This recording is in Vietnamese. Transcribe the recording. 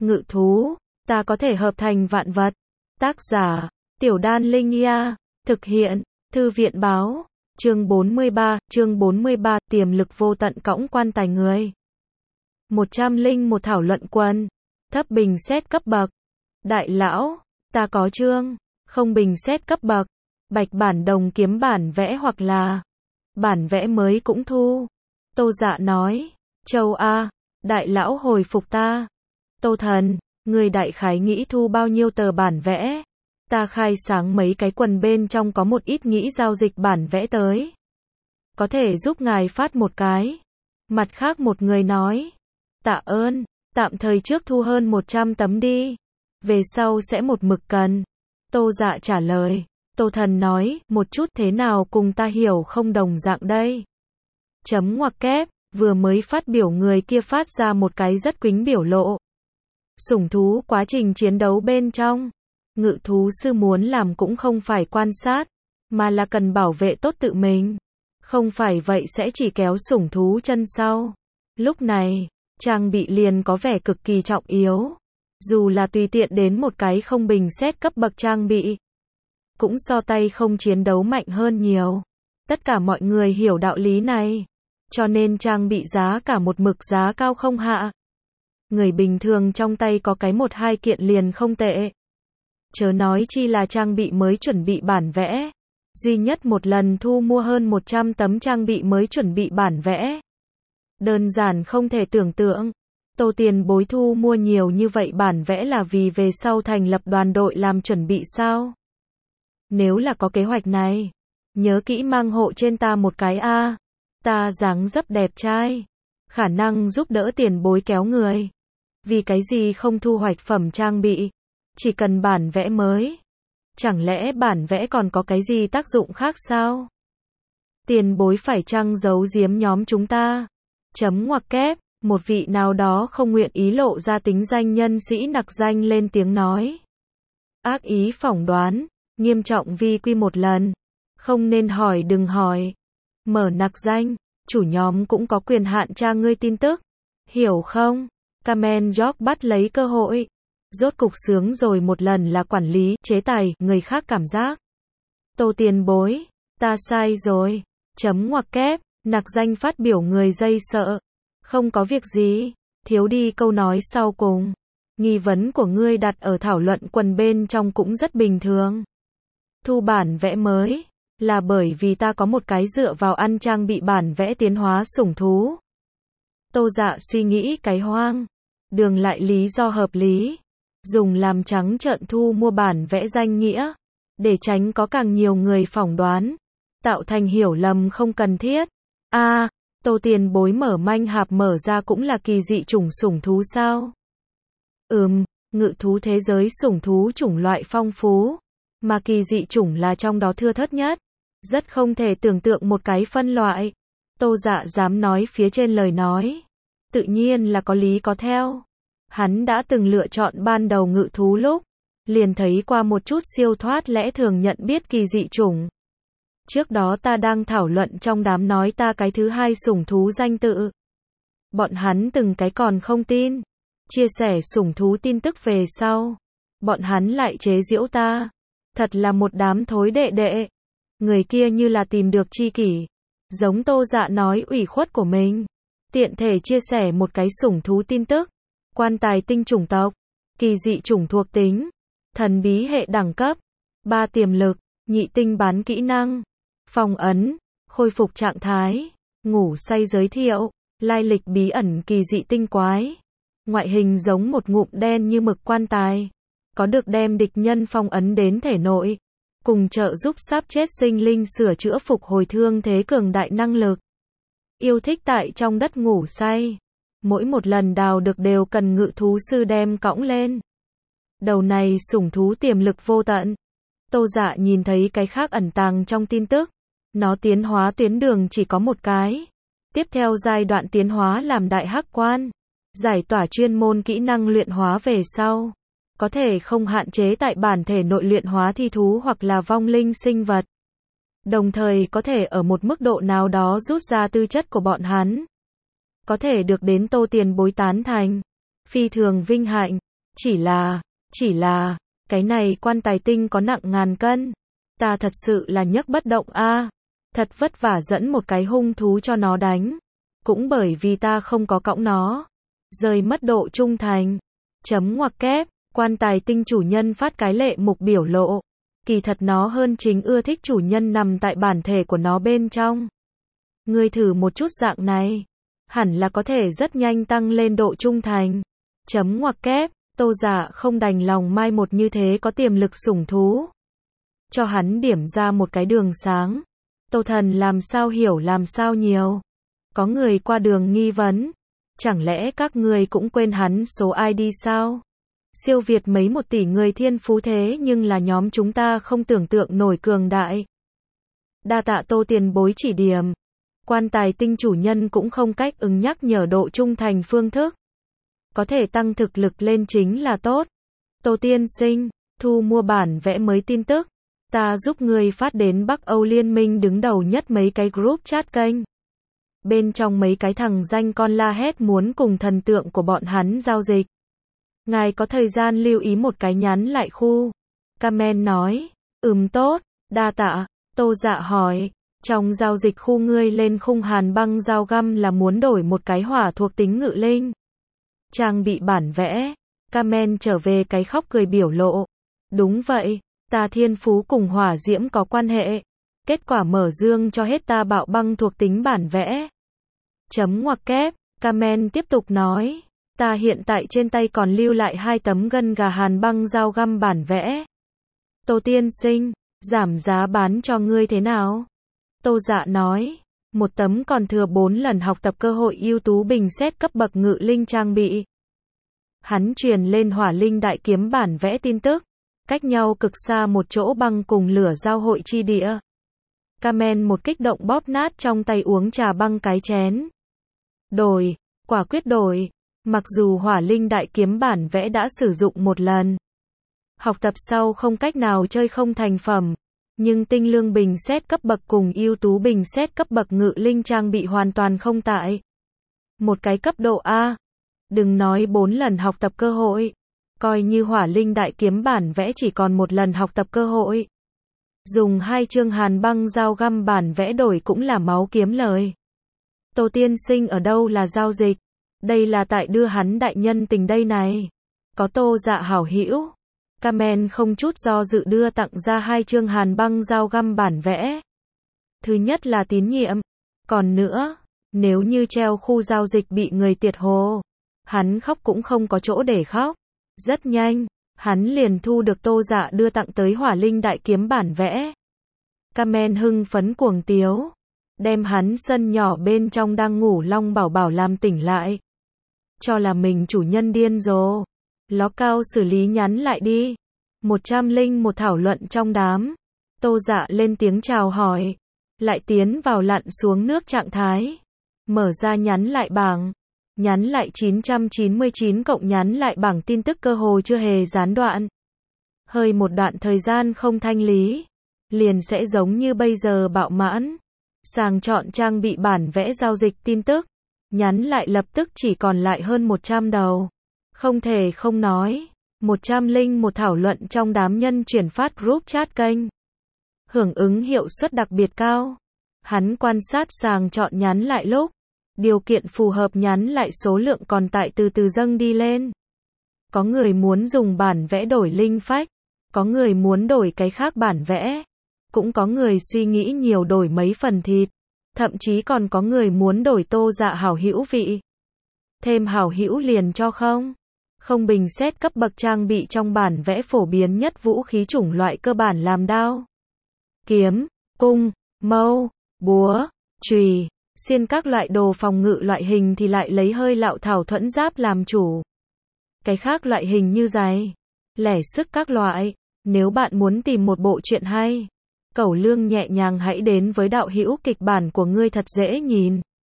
ngự thú, ta có thể hợp thành vạn vật. Tác giả, Tiểu Đan Linh Ia, thực hiện, Thư viện báo, chương 43, tiềm lực vô tận cõng quan tài người. 101 thảo luận quân, thấp bình xét cấp bậc. Đại lão, ta có chương, không bình xét cấp bậc, bạch bản đồng kiếm bản vẽ hoặc là bản vẽ mới cũng thu. Tô Dạ nói, Châu A, đại lão hồi phục ta. Tô Thần, người đại khái nghĩ thu bao nhiêu tờ bản vẽ? Ta khai sáng mấy cái quần bên trong có một ít nghĩ giao dịch bản vẽ tới. Có thể giúp ngài phát một cái. Mặt khác một người nói, tạ ơn, tạm thời trước thu hơn 100 tấm đi. Về sau sẽ một mực cần. Tô Dạ trả lời. Tô Thần nói, một chút thế nào cùng ta hiểu không đồng dạng đây. Chấm ngoặc kép, vừa mới phát biểu người kia phát ra một cái rất quĩnh biểu lộ. Sủng thú quá trình chiến đấu bên trong. Ngự thú sư muốn làm cũng không phải quan sát, mà là cần bảo vệ tốt tự mình. Không phải vậy sẽ chỉ kéo sủng thú chân sau. Lúc này, trang bị liền có vẻ cực kỳ trọng yếu. Dù là tùy tiện đến một cái không bình xét cấp bậc trang bị, cũng so tay không chiến đấu mạnh hơn nhiều. Tất cả mọi người hiểu đạo lý này, cho nên trang bị giá cả một mực giá cao không hạ. Người bình thường trong tay có cái 1-2 kiện liền không tệ. Chớ nói chi là trang bị mới chuẩn bị bản vẽ. Duy nhất một lần thu mua hơn 100 tấm trang bị mới chuẩn bị bản vẽ. Đơn giản không thể tưởng tượng. Tô tiền bối thu mua nhiều như vậy bản vẽ là vì về sau thành lập đoàn đội làm chuẩn bị sao? Nếu là có kế hoạch này, nhớ kỹ mang hộ trên ta một cái a. Ta dáng dấp đẹp trai, khả năng giúp đỡ tiền bối kéo người. Vì cái gì không thu hoạch phẩm trang bị, chỉ cần bản vẽ mới. Chẳng lẽ bản vẽ còn có cái gì tác dụng khác sao? Tiền bối phải chăng giấu giếm nhóm chúng ta? Chấm ngoặc kép, một vị nào đó không nguyện ý lộ ra tính danh nhân sĩ nặc danh lên tiếng nói. Ác ý phỏng đoán, nghiêm trọng vi quy một lần. Không nên hỏi đừng hỏi. Mở nặc danh, chủ nhóm cũng có quyền hạn tra ngươi tin tức. Hiểu không? Kamen York bắt lấy cơ hội. Rốt cục sướng rồi một lần là quản lý, chế tài, người khác cảm giác. Tô tiền bối, ta sai rồi. Chấm ngoặc kép, nặc danh phát biểu người dây sợ. Không có việc gì, thiếu đi câu nói sau cùng. Nghi vấn của ngươi đặt ở thảo luận quần bên trong cũng rất bình thường. Thu bản vẽ mới, là bởi vì ta có một cái dựa vào ăn trang bị bản vẽ tiến hóa sủng thú. Tô Dạ suy nghĩ cái hoang. Đường lại lý do hợp lý. Dùng làm trắng trợn thu mua bản vẽ danh nghĩa, để tránh có càng nhiều người phỏng đoán, tạo thành hiểu lầm không cần thiết. Tô tiền bối mở manh hạp mở ra cũng là kỳ dị chủng sủng thú sao? Ngự thú thế giới sủng thú chủng loại phong phú, mà kỳ dị chủng là trong đó thưa thớt nhất. Rất không thể tưởng tượng một cái phân loại. Tô Dạ dám nói phía trên lời nói. Tự nhiên là có lý có theo. Hắn đã từng lựa chọn ban đầu ngự thú lúc, liền thấy qua một chút siêu thoát lẽ thường nhận biết kỳ dị chủng. Trước đó ta đang thảo luận trong đám nói ta cái thứ hai sủng thú danh tự. Bọn hắn từng cái còn không tin. Chia sẻ sủng thú tin tức về sau. Bọn hắn lại chế giễu ta. Thật là một đám thối đệ đệ. Người kia như là tìm được tri kỷ. Giống Tô Dạ nói ủy khuất của mình. Tiện thể chia sẻ một cái sủng thú tin tức. Quan tài tinh chủng tộc. Kỳ dị chủng thuộc tính. Thần bí hệ đẳng cấp. 3 tiềm lực. Nhị tinh bán kỹ năng. Phong ấn. Khôi phục trạng thái. Ngủ say giới thiệu. Lai lịch bí ẩn kỳ dị tinh quái. Ngoại hình giống một ngụm đen như mực quan tài. Có được đem địch nhân phong ấn đến thể nội. Cùng trợ giúp sắp chết sinh linh sửa chữa phục hồi thương thế cường đại năng lực. Yêu thích tại trong đất ngủ say. Mỗi một lần đào được đều cần ngự thú sư đem cõng lên. Đầu này sủng thú tiềm lực vô tận. Tô Dạ nhìn thấy cái khác ẩn tàng trong tin tức. Nó tiến hóa tuyến đường chỉ có một cái. Tiếp theo giai đoạn tiến hóa làm đại hắc quan. Giải tỏa chuyên môn kỹ năng luyện hóa về sau. Có thể không hạn chế tại bản thể nội luyện hóa thi thú hoặc là vong linh sinh vật. Đồng thời có thể ở một mức độ nào đó rút ra tư chất của bọn hắn. Có thể được đến Tô tiền bối tán thành. Phi thường vinh hạnh. Chỉ là, cái này quan tài tinh có nặng ngàn cân. Ta thật sự là nhấc bất động a. Thật vất vả dẫn một cái hung thú cho nó đánh. Cũng bởi vì ta không có cõng nó. Rơi mất độ trung thành. Chấm ngoặc kép, quan tài tinh chủ nhân phát cái lệ mục biểu lộ. Kỳ thật nó hơn chính ưa thích chủ nhân nằm tại bản thể của nó bên trong. Ngươi thử một chút dạng này. Hẳn là có thể rất nhanh tăng lên độ trung thành. Chấm ngoặc kép, Tô Dạ không đành lòng mai một như thế có tiềm lực sủng thú. Cho hắn điểm ra một cái đường sáng. Tô Thần làm sao hiểu làm sao nhiều. Có người qua đường nghi vấn. Chẳng lẽ các người cũng quên hắn số ID sao? Siêu việt mấy 1 tỷ người thiên phú thế nhưng là nhóm chúng ta không tưởng tượng nổi cường đại. Đa tạ Tô tiền bối chỉ điểm. Quan tài tinh chủ nhân cũng không cách ứng nhắc nhở độ trung thành phương thức. Có thể tăng thực lực lên chính là tốt. Tô tiên sinh, thu mua bản vẽ mới tin tức. Ta giúp người phát đến Bắc Âu Liên minh đứng đầu nhất mấy cái group chat kênh. Bên trong mấy cái thằng danh con la hét muốn cùng thần tượng của bọn hắn giao dịch. Ngài có thời gian lưu ý một cái nhắn lại khu. Kamen nói, tốt, đa tạ. Tô Dạ hỏi, trong giao dịch khu ngươi lên khung hàn băng dao găm là muốn đổi một cái hỏa thuộc tính ngự linh. Trang bị bản vẽ. Kamen trở về cái khóc cười biểu lộ. Đúng vậy, ta thiên phú cùng hỏa diễm có quan hệ. Kết quả mở dương cho hết ta bạo băng thuộc tính bản vẽ. Chấm ngoặc kép, Kamen tiếp tục nói. Ta hiện tại trên tay còn lưu lại 2 tấm gân gà hàn băng dao găm bản vẽ. Tô tiên sinh, giảm giá bán cho ngươi thế nào? Tô Dạ nói, 1 tấm còn thừa 4 lần học tập cơ hội ưu tú bình xét cấp bậc ngự linh trang bị. Hắn truyền lên hỏa linh đại kiếm bản vẽ tin tức. Cách nhau cực xa một chỗ băng cùng lửa giao hội chi địa. Kamen một kích động bóp nát trong tay uống trà băng cái chén. Đổi, quả quyết đổi. Mặc dù hỏa linh đại kiếm bản vẽ đã sử dụng 1 lần. Học tập sau không cách nào chơi không thành phẩm. Nhưng tinh lương bình xét cấp bậc cùng ưu tú bình xét cấp bậc ngự linh trang bị hoàn toàn không tại. Một cái cấp độ A. Đừng nói 4 lần học tập cơ hội. Coi như hỏa linh đại kiếm bản vẽ chỉ còn 1 lần học tập cơ hội. Dùng 2 chương hàn băng dao găm bản vẽ đổi cũng là máu kiếm lời. Tô tiên sinh ở đâu là giao dịch? Đây là tại đưa hắn đại nhân tình đây này. Có Tô Dạ hảo hữu. Kamen không chút do dự đưa tặng ra 2 chương hàn băng dao găm bản vẽ. Thứ nhất là tín nhiệm. Còn nữa, nếu như treo khu giao dịch bị người tiệt hồ, hắn khóc cũng không có chỗ để khóc. Rất nhanh, hắn liền thu được Tô Dạ đưa tặng tới hỏa linh đại kiếm bản vẽ. Kamen hưng phấn cuồng tiếu. Đem hắn sân nhỏ bên trong đang ngủ Long Bảo Bảo làm tỉnh lại. Cho là mình chủ nhân điên rồ. Ló cao xử lý nhắn lại đi. 101 thảo luận trong đám. Tô Dạ lên tiếng chào hỏi. Lại tiến vào lặn xuống nước trạng thái. Mở ra nhắn lại bảng. Nhắn lại 999 cộng nhắn lại bảng tin tức cơ hồ chưa hề gián đoạn. Hơi một đoạn thời gian không thanh lý. Liền sẽ giống như bây giờ bạo mãn. Sàng chọn trang bị bản vẽ giao dịch tin tức. Nhắn lại lập tức chỉ còn lại hơn 100 đầu. Không thể không nói. 101 thảo luận trong đám nhân chuyển phát group chat kênh. Hưởng ứng hiệu suất đặc biệt cao. Hắn quan sát sàng chọn nhắn lại lúc. Điều kiện phù hợp nhắn lại số lượng còn tại từ từ dâng đi lên. Có người muốn dùng bản vẽ đổi linh phách. Có người muốn đổi cái khác bản vẽ. Cũng có người suy nghĩ nhiều đổi mấy phần thịt. Thậm chí còn có người muốn đổi Tô Dạ hảo hữu vị. Thêm hảo hữu liền cho không. Không bình xét cấp bậc trang bị trong bản vẽ phổ biến nhất vũ khí chủng loại cơ bản làm đao, kiếm, cung, mâu, búa, chùy, xiên các loại đồ phòng ngự loại hình thì lại lấy hơi lạo thảo thuẫn giáp làm chủ. Cái khác loại hình như giày, lẻ sức các loại. Nếu bạn muốn tìm một bộ truyện hay, cẩu lương nhẹ nhàng hãy đến với đạo hữu kịch bản của ngươi thật dễ nhìn.